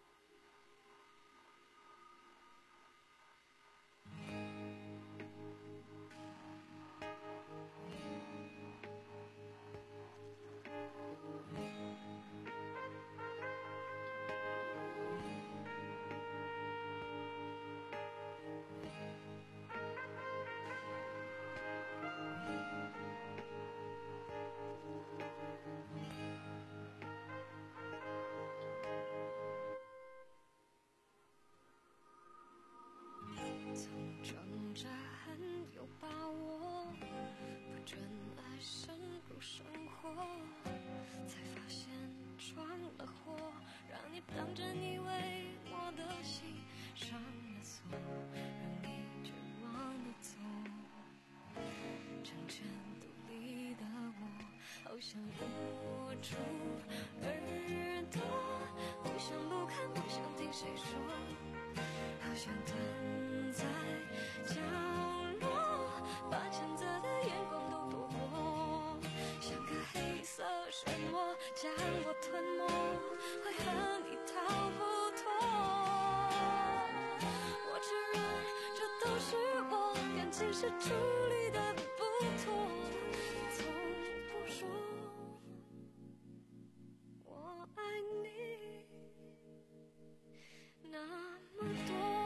当真以为我的心上了锁，让你绝望的走。成全独立的我，好想捂住耳朵，不想不看，不想听谁说，好想蹲在角落，把谴责的眼光都躲过，像个黑色漩涡将我吞没，会和你逃不脱。我承认这都是我感情是处理的不妥，从不说我爱你那么多。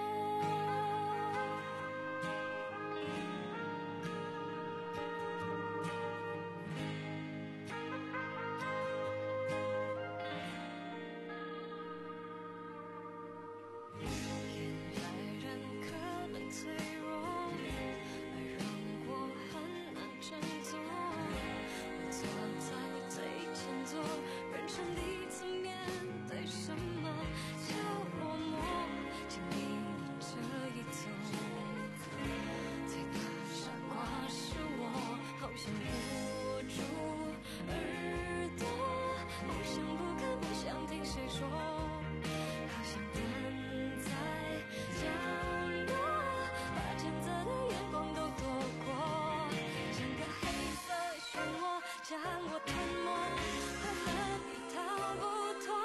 将我吞没，会和你逃不脱。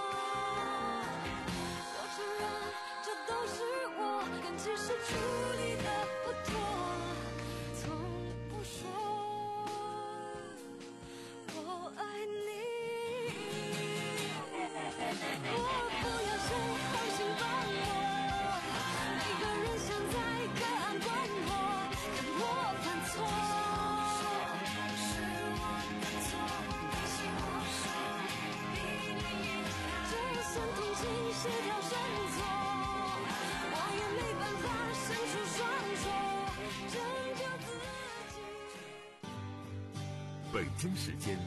我承认，这都是我感情是处理的不妥，从不说我爱你。我不要谁好心帮我，每个人想在隔岸观火，看我犯错。协调振作，我也没办法伸出双手拯救自己。 北京时间